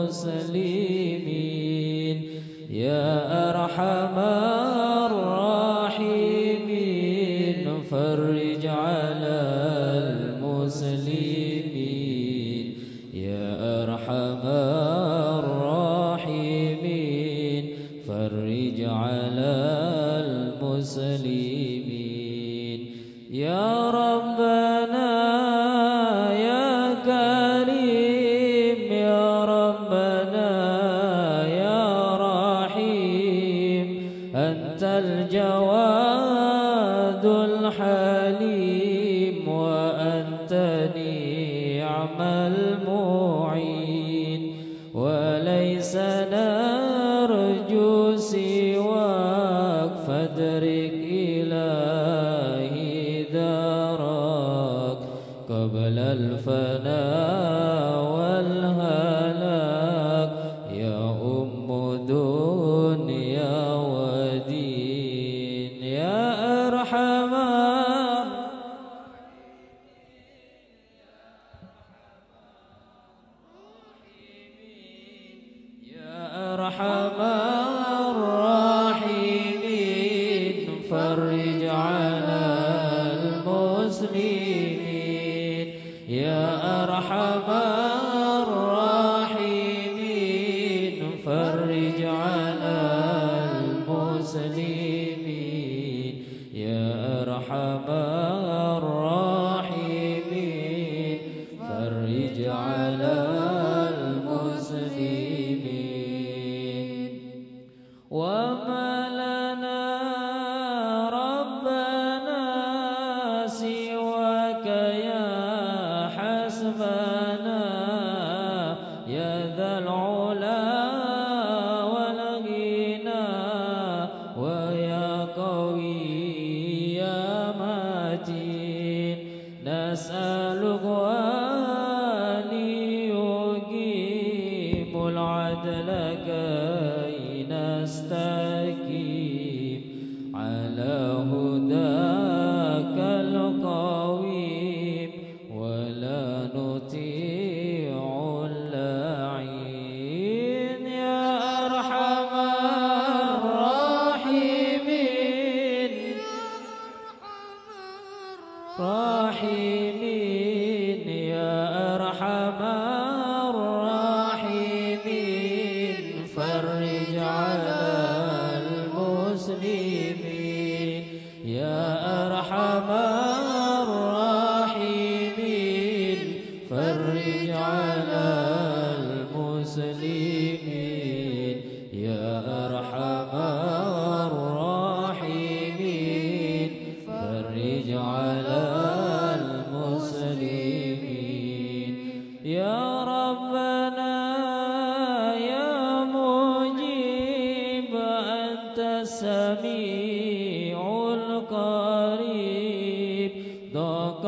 المسلمين يا أرحم الراحمين فرج على المسلمين يا أرحم الراحمين فرج على المسلمين يا ربنا يا كريم يا ربنا يا رحيم أنت الجواد الحليم وأنت نعم المعين وليس نرجو سواك فادرك إلهي دارك قبل الفناء والهلاك يا أم دنيا ودين يا أرحم أرحم الراحمين فرج على المسلمين يا أرحم الراحمين فرج على المسلمين يا أرحم الراحمين فرج على المسلمين وما لنا ربنا سواك يا حسبنا يا ذا العلا والغنى ويا قوي يا متين نسألك أن يقيم العدل نستقيم على هداك القويم ولا نطيع اللعين يا أرحم الراحمين راحمين يا أرحم الراحمين فرج على المسلمين يا أرحم الراحمين فرج على المسلمين يا أرحم الراحمين فرج على المسلمين يا ربنا يا مجيب أنت السميع القريب ضاق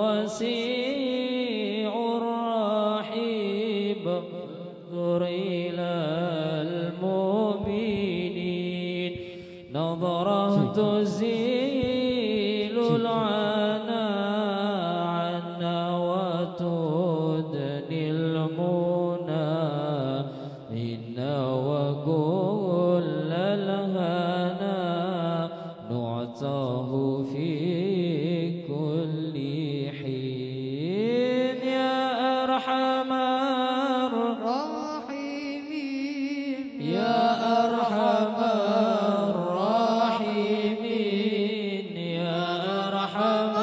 الوسيع الرحيب انظر إلى المؤمنين نظرة تزيل العنا عنا وتدني المنى منا وكل الهنا نعطاه في كل حين يا أرحم الراحمين يا أرحم الراحمين يا أرحم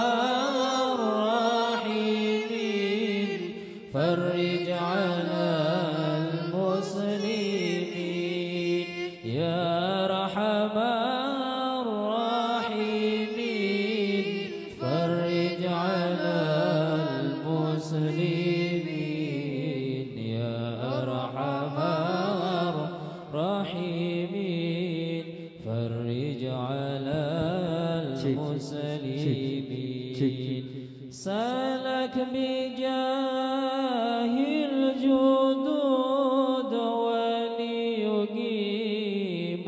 الراحمين فرج على المسلمين يا أرحم الراحمين فرج على المسلمين يا أرحم الراحمين فرج على المسلمين سالك بجاه الجدود وليقيم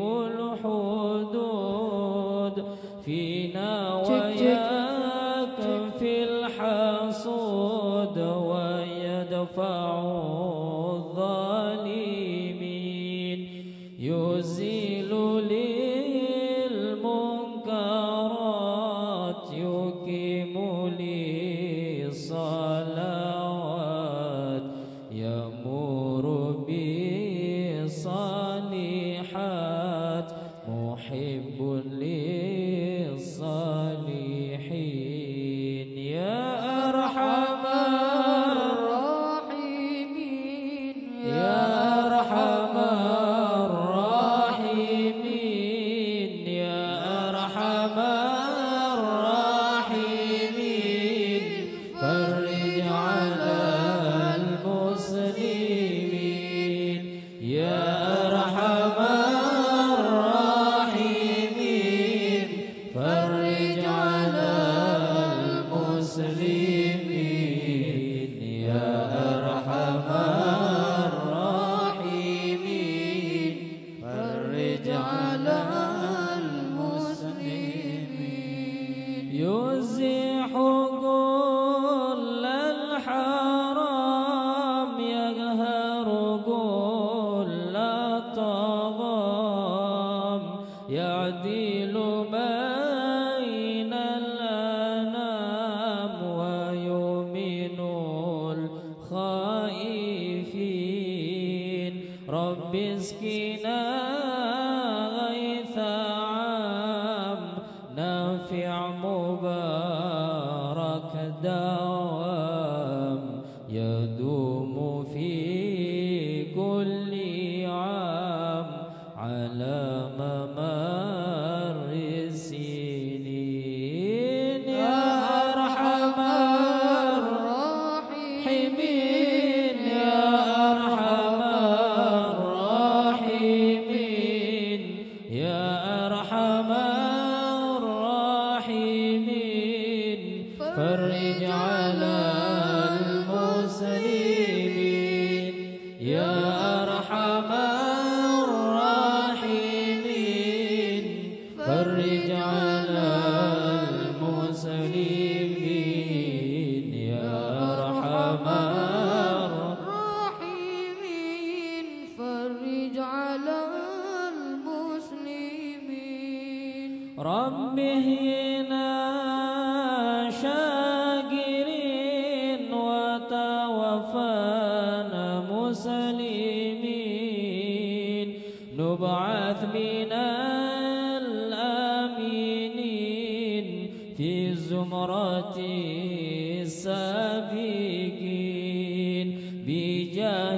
الحدود فينا وياك في الحصود ويدفع الظالمين يأمر بالصالحات محب للصالحين يا أرحم الراحمين يا أرحم الراحمين يا أرحم الراحمين فرج على المسلمين يا أرحم الراحمين فرج على المسلمين يا أرحم الراحمين فرج على المسلمين يزيح كل الحرام يقهر كل الطغام يعدل بين الأنام ويؤمن الخائفين رب اسقنا غيث عام نافع مبارك دوام يدوم في كل عام على ممر السنين يا أرحم الراحمين يا أرحم الراحمين يا أرحم الراحمين فرج على المسلمين يا أرحم الراحمين فرج على المسلمين يا أرحم الراحمين فرج على المسلمين رب اهدنا شاكرين وتوفنا مسلمين نبعث من الآمنين في زمرة السابقين بجاه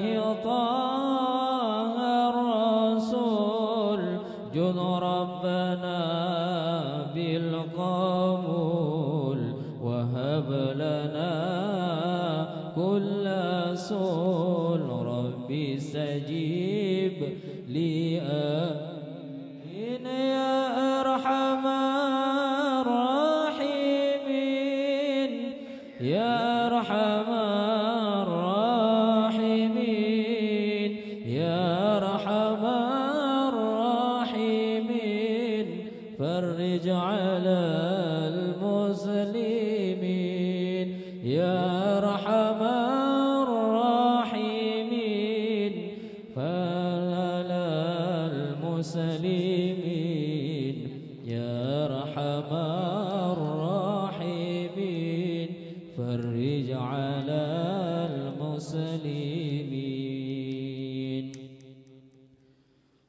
طه الرسول جد ربنا بالقبول وهب لنا كل سول ربي استجيب لي آمين يا أرحم الراحمين يا أرحم الراحمين يا أرحم الراحمين فرج على المسلمين يا أرحم الراحمين فعلى المسلمين يا أرحم